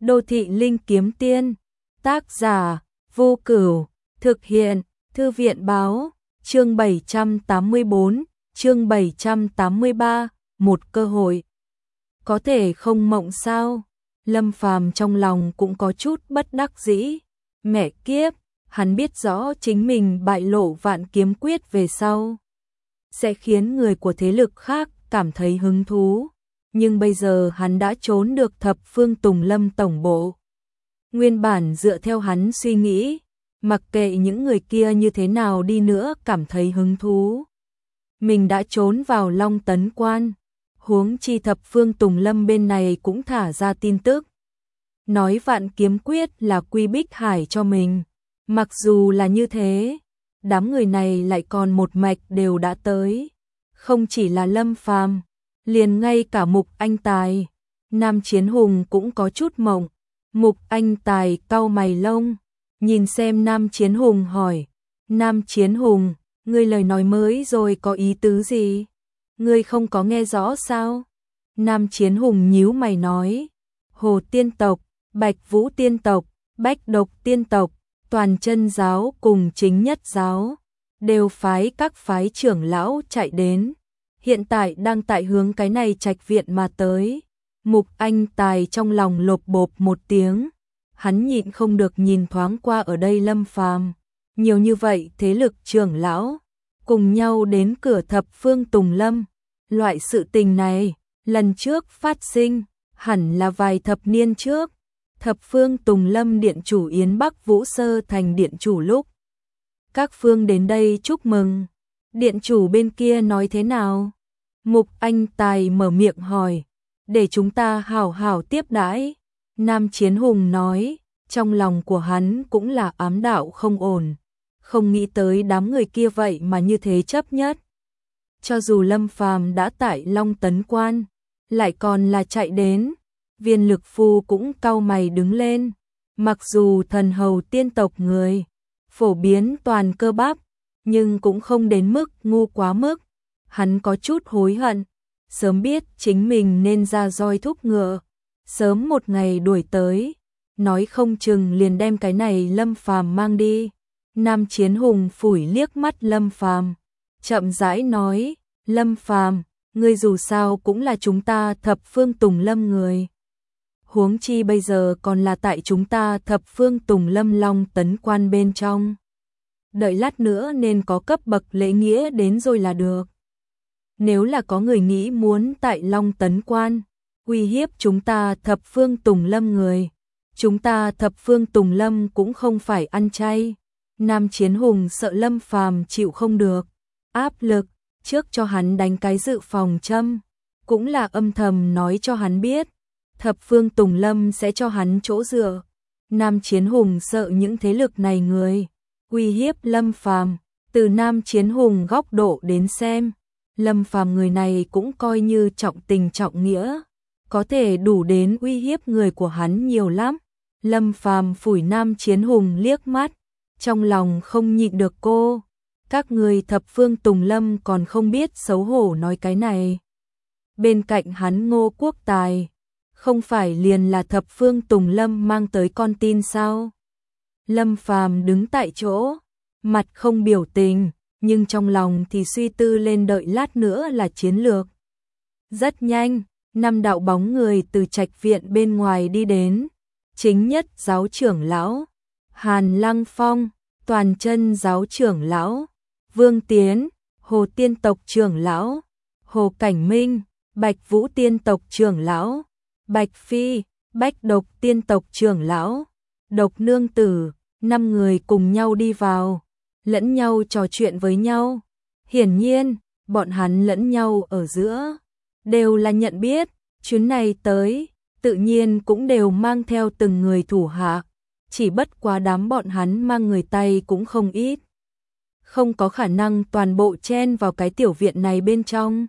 Đô thị linh kiếm tiên, tác giả, Vô Cửu, thực hiện, Thư viện báo, chương 784, chương 783, một cơ hội. Có thể không mộng sao? Lâm Phàm trong lòng cũng có chút bất đắc dĩ. Mẹ kiếp, hắn biết rõ chính mình bại lộ Vạn Kiếm Quyết về sau sẽ khiến người của thế lực khác cảm thấy hứng thú. Nhưng bây giờ hắn đã trốn được Thập Phương Tùng Lâm tổng bộ. Nguyên bản dựa theo hắn suy nghĩ, mặc kệ những người kia như thế nào đi nữa cảm thấy hứng thú, mình đã trốn vào Long Tấn Quan. Huống chi Thập Phương Tùng Lâm bên này cũng thả ra tin tức, nói Vạn Kiếm Quyết là Quy Bích Hải cho mình. Mặc dù là như thế, đám người này lại còn một mạch đều đã tới. Không chỉ là Lâm Phàm, liền ngay cả Mục Anh Tài, Nam Chiến Hùng cũng có chút mộng. Mục Anh Tài cau mày lông, nhìn xem Nam Chiến Hùng hỏi, Nam Chiến Hùng, ngươi lời nói mới rồi có ý tứ gì? Ngươi không có nghe rõ sao? Nam Chiến Hùng nhíu mày nói, Hồ Tiên Tộc, Bạch Vũ Tiên Tộc, Bách Độc Tiên Tộc, Toàn Chân Giáo cùng Chính Nhất Giáo đều phái các phái trưởng lão chạy đến, hiện tại đang tại hướng cái này trạch viện mà tới. Mục Anh Tài trong lòng lộp bộp một tiếng, hắn nhịn không được nhìn thoáng qua ở đây Lâm Phàm, nhiều như vậy thế lực trưởng lão cùng nhau đến cửa Thập Phương Tùng Lâm, loại sự tình này lần trước phát sinh hẳn là vài thập niên trước. Thập Phương Tùng Lâm điện chủ Yến Bắc Vũ Sơ thành điện chủ lúc các phương đến đây chúc mừng, điện chủ bên kia nói thế nào? Mục Anh Tài mở miệng hỏi, để chúng ta hảo hảo tiếp đãi. Nam Chiến Hùng nói, trong lòng của hắn cũng là ám đạo không ổn, không nghĩ tới đám người kia vậy mà như thế chấp nhất. Cho dù Lâm Phàm đã tại Long Tấn Quan, lại còn là chạy đến. Viên Lực Phu cũng cau mày đứng lên, mặc dù thần hầu tiên tộc người phổ biến toàn cơ bắp, nhưng cũng không đến mức ngu quá mức. Hắn có chút hối hận, sớm biết chính mình nên ra roi thúc ngựa, sớm một ngày đuổi tới, nói không chừng liền đem cái này Lâm Phàm mang đi. Nam Chiến Hùng phủi liếc mắt Lâm Phàm, chậm rãi nói, Lâm Phàm, ngươi dù sao cũng là chúng ta Thập Phương Tùng Lâm người. Huống chi bây giờ còn là tại chúng ta Thập Phương Tùng Lâm Long Tấn Quan bên trong. Đợi lát nữa nên có cấp bậc lễ nghĩa đến rồi là được. Nếu là có người nghĩ muốn tại Long Tấn Quan uy hiếp chúng ta Thập Phương Tùng Lâm người, chúng ta Thập Phương Tùng Lâm cũng không phải ăn chay. Nam Chiến Hùng sợ Lâm Phàm chịu không được áp lực, trước cho hắn đánh cái dự phòng châm, cũng là âm thầm nói cho hắn biết Thập Phương Tùng Lâm sẽ cho hắn chỗ dựa. Nam Chiến Hùng sợ những thế lực này người uy hiếp Lâm Phàm. Từ Nam Chiến Hùng góc độ đến xem, Lâm Phàm người này cũng coi như trọng tình trọng nghĩa, có thể đủ đến uy hiếp người của hắn nhiều lắm. Lâm Phàm phủi Nam Chiến Hùng liếc mắt, trong lòng không nhịn được cô, các người Thập Phương Tùng Lâm còn không biết xấu hổ nói cái này. Bên cạnh hắn Ngô Quốc Tài, không phải liền là Thập Phương Tùng Lâm mang tới con tin sao? Lâm Phàm đứng tại chỗ, mặt không biểu tình, nhưng trong lòng thì suy tư lên đợi lát nữa là chiến lược. Rất nhanh, 5 đạo bóng người từ trạch viện bên ngoài đi đến. Chính Nhất Giáo trưởng lão, Hàn Lăng Phong, Toàn Chân Giáo trưởng lão, Vương Tiến, Hồ Tiên tộc trưởng lão, Hồ Cảnh Minh, Bạch Vũ Tiên tộc trưởng lão, Bạch Phi, Bách Độc Tiên tộc trưởng lão, Độc Nương Tử, 5 người cùng nhau đi vào, lẫn nhau trò chuyện với nhau. Hiển nhiên, bọn hắn lẫn nhau ở giữa đều là nhận biết, chuyến này tới, tự nhiên cũng đều mang theo từng người thủ hạ, chỉ bất quá đám bọn hắn mang người Tây cũng không ít. Không có khả năng toàn bộ chen vào cái tiểu viện này bên trong.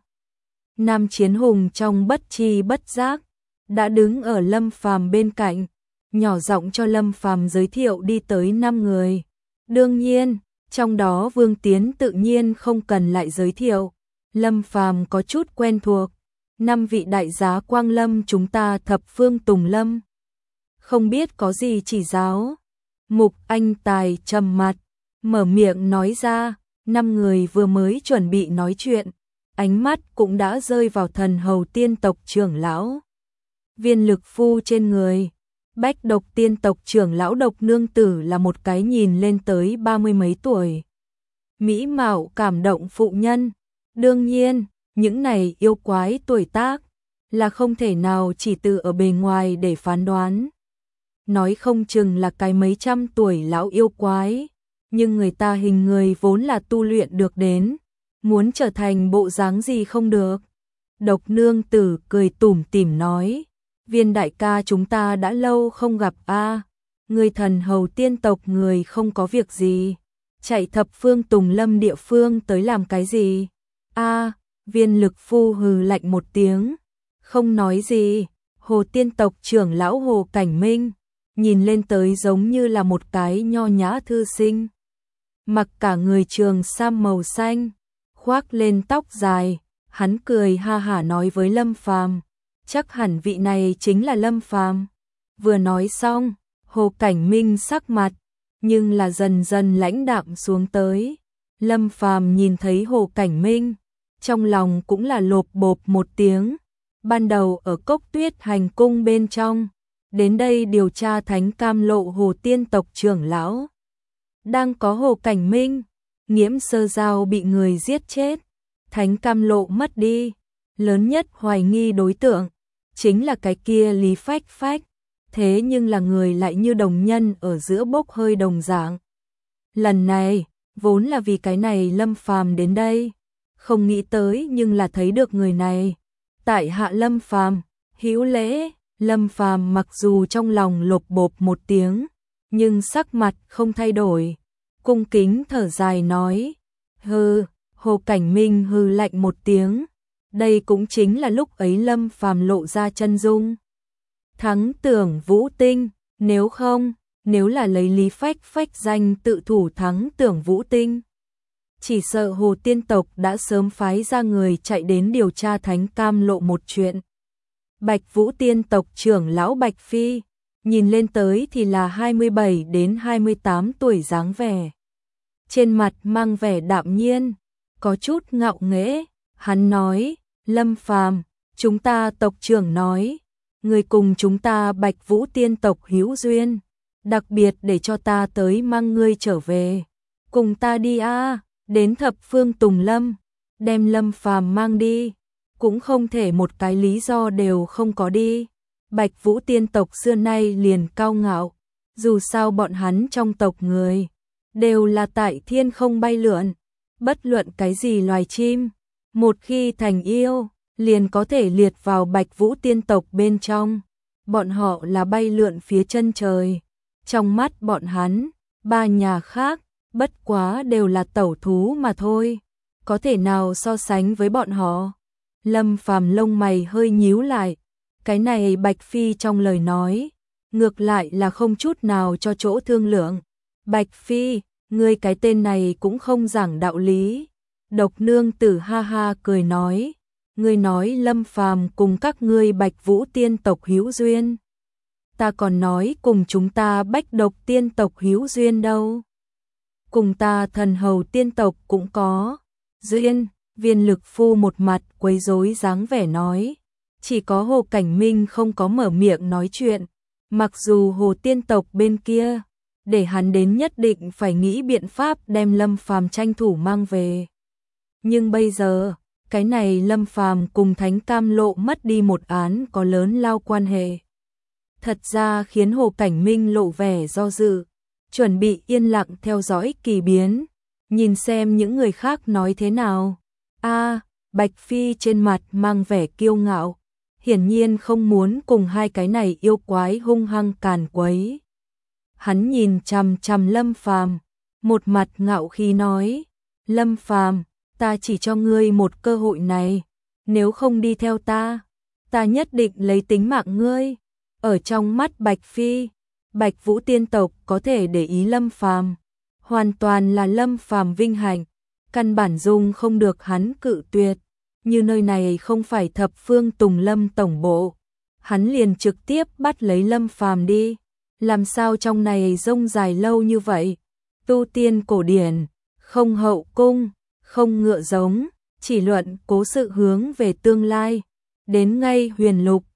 Nam Chiến Hùng trong bất tri bất giác đã đứng ở Lâm Phàm bên cạnh, nhỏ giọng cho Lâm Phàm giới thiệu đi tới 5 người. Đương nhiên, trong đó Vương Tiến tự nhiên không cần lại giới thiệu, Lâm Phàm có chút quen thuộc. 5 vị đại giá Quang Lâm chúng ta Thập Phương Tùng Lâm. không biết có gì chỉ giáo. Mục Anh Tài trầm mặt, mở miệng nói ra, 5 người vừa mới chuẩn bị nói chuyện, ánh mắt cũng đã rơi vào thần hầu tiên tộc trưởng lão Viên Lực Phu trên người. Bách Độc tiên tộc trưởng lão Độc Nương Tử là một cái nhìn lên tới 30 mấy tuổi, mỹ mạo cảm động phụ nhân. Đương nhiên, những này yêu quái tuổi tác là không thể nào chỉ từ ở bề ngoài để phán đoán. Nói không chừng là cái mấy trăm tuổi lão yêu quái, nhưng người ta hình người vốn là tu luyện được đến, muốn trở thành bộ dáng gì không được. Độc Nương Tử cười tủm tỉm nói, Viên đại ca chúng ta đã lâu không gặp a, người thần hầu tiên tộc người không có việc gì, chạy thập phương Tùng Lâm địa phương tới làm cái gì? A, Viên Lực Phu hừ lạnh một tiếng, không nói gì. Hồ tiên tộc trưởng lão Hồ Cảnh Minh, nhìn lên tới giống như là một cái nho nhã thư sinh. Mặc cả người trường sam màu xanh, khoác lên tóc dài, hắn cười ha hả nói với Lâm Phàm, chắc hẳn vị này chính là Lâm Phàm. Vừa nói xong, Hồ Cảnh Minh sắc mặt nhưng là dần dần lãnh đạm xuống tới. Lâm Phàm nhìn thấy Hồ Cảnh Minh, trong lòng cũng là lộp bộp một tiếng. Ban đầu ở Cốc Tuyết Hành cung bên trong, đến đây điều tra Thánh Cam Lộ Hồ tiên tộc trưởng lão, đang có Hồ Cảnh Minh, Nghiễm Sơ Giao bị người giết chết, Thánh Cam Lộ mất đi, lớn nhất hoài nghi đối tượng chính là cái kia Lý Phách Phách, thế nhưng là người lại như đồng nhân ở giữa bốc hơi đồng dạng. Lần này, vốn là vì cái này Lâm Phàm đến đây, không nghĩ tới nhưng là thấy được người này. Tại hạ Lâm Phàm, hữu lễ. Lâm Phàm mặc dù trong lòng lộp bộp một tiếng, nhưng sắc mặt không thay đổi, cung kính thở dài nói, hừ. Hồ Cảnh Minh hừ lạnh một tiếng, đây cũng chính là lúc ấy Lâm Phàm lộ ra chân dung. Thắng Tưởng Vũ Tinh, nếu là lấy Lý Phách Phách danh tự thủ Thắng Tưởng Vũ Tinh, chỉ sợ Hồ tiên tộc đã sớm phái ra người chạy đến điều tra Thánh Cam Lộ một chuyện. Bạch Vũ tiên tộc trưởng lão Bạch Phi, nhìn lên tới thì là 27 đến 28 tuổi dáng vẻ. Trên mặt mang vẻ đạm nhiên, có chút ngạo nghễ, hắn nói, Lâm Phàm, chúng ta tộc trưởng nói, người cùng chúng ta Bạch Vũ tiên tộc hữu duyên, đặc biệt để cho ta tới mang ngươi trở về. Cùng ta đi a, đến thập phương Tùng Lâm, đem Lâm Phàm mang đi, cũng không thể một cái lý do đều không có đi. Bạch Vũ tiên tộc xưa nay liền cao ngạo, dù sao bọn hắn trong tộc người đều là tại thiên không bay lượn, bất luận cái gì loài chim, một khi thành yêu, liền có thể liệt vào Bạch Vũ tiên tộc bên trong. Bọn họ là bay lượn phía chân trời. Trong mắt bọn hắn, ba nhà khác, bất quá đều là tẩu thú mà thôi. Có thể nào so sánh với bọn họ? Lâm Phàm lông mày hơi nhíu lại. Cái này Bạch Phi trong lời nói, ngược lại là không chút nào cho chỗ thương lượng. Bạch Phi, ngươi cái tên này cũng không giảng đạo lý. Độc Nương Tử ha ha cười nói, ngươi nói Lâm Phàm cùng các ngươi Bạch Vũ tiên tộc hữu duyên, ta còn nói cùng chúng ta Bách Độc tiên tộc hữu duyên đâu. Cùng ta Thần Hầu tiên tộc cũng có duyên. Viên Lực Phu một mặt quấy rối dáng vẻ nói, chỉ có Hồ Cảnh Minh không có mở miệng nói chuyện, mặc dù Hồ tiên tộc bên kia để hắn đến nhất định phải nghĩ biện pháp đem Lâm Phàm tranh thủ mang về. Nhưng bây giờ, cái này Lâm Phàm cùng Thánh Cam Lộ mất đi một án có lớn lao quan hệ. Thật ra khiến Hồ Cảnh Minh lộ vẻ do dự, chuẩn bị yên lặng theo dõi kỳ biến, nhìn xem những người khác nói thế nào. A, Bạch Phi trên mặt mang vẻ kiêu ngạo, hiển nhiên không muốn cùng hai cái này yêu quái hung hăng càn quấy. Hắn nhìn chằm chằm Lâm Phàm, một mặt ngạo khí nói, Lâm Phàm, ta chỉ cho ngươi một cơ hội này, nếu không đi theo ta, ta nhất định lấy tính mạng ngươi. Ở trong mắt Bạch Phi, Bạch Vũ tiên tộc có thể để ý Lâm Phàm, hoàn toàn là Lâm Phàm vinh hạnh, căn bản dung không được hắn cự tuyệt. Như nơi này không phải thập phương Tùng Lâm tổng bộ, hắn liền trực tiếp bắt lấy Lâm Phàm đi. Làm sao trong này rông dài lâu như vậy? Tu tiên cổ điển, không hậu cung, không ngựa giống, chỉ luận cố sự hướng về tương lai. Đến ngay huyền lục,